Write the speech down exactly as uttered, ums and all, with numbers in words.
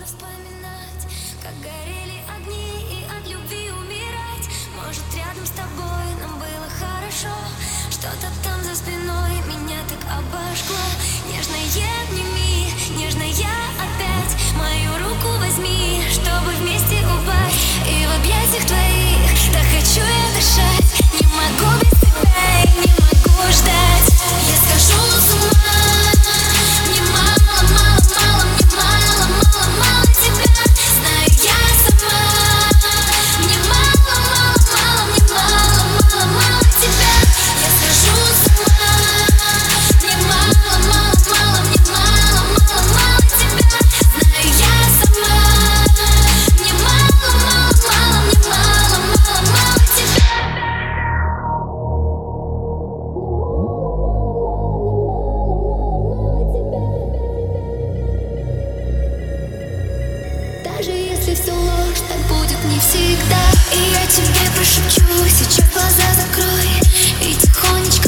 вспоминать, как горели огни и от любви умирать. Может, рядом с тобой нам было хорошо. Что-то там за спиной меня так обожгло. Нежное обними, нежная опять. Мою руку возьми, чтобы вместе упасть. И в объятиях твоих так хочу я дышать. Не могу без тебя и не могу ждать. Я схожу с ума. Мне мало, мало, мало, мне мало, мало, мало тебя. Знаю я сама. Мне мало, мало, мало, мне мало, мало, мало тебя. Я схожу с ума. Мне мало, мало, мало, мне мало, мало, мало тебя. Знаю я сама. Мне мало, мало, мало, мне мало, мало, мало тебя. Даже если все ложь, так будет не всегда. И я тебе прошепчу, сейчас глаза закрой и тихонечко